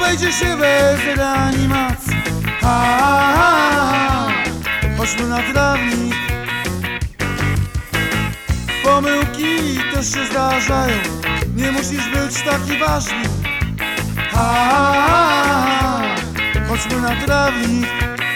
obejdzie się bez reanimacji. Chodźmy na trawnik. Pomyłki też się zdarzają, nie musisz być taki ważny. Chodźmy na trawnik.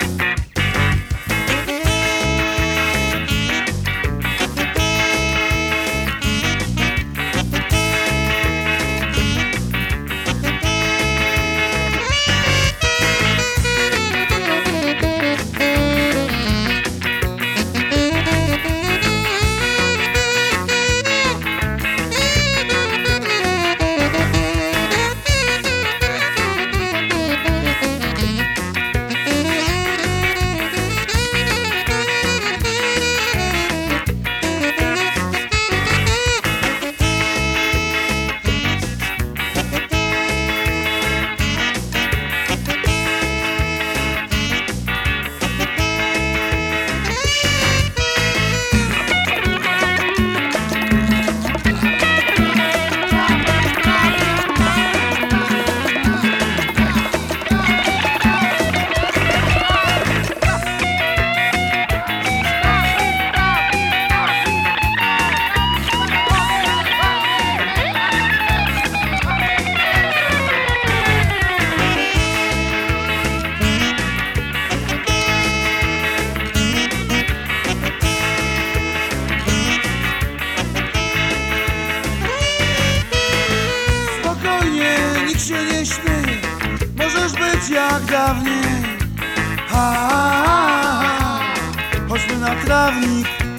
Nikt się nie śmieje, możesz być jak dawniej. Chodźmy na trawnik.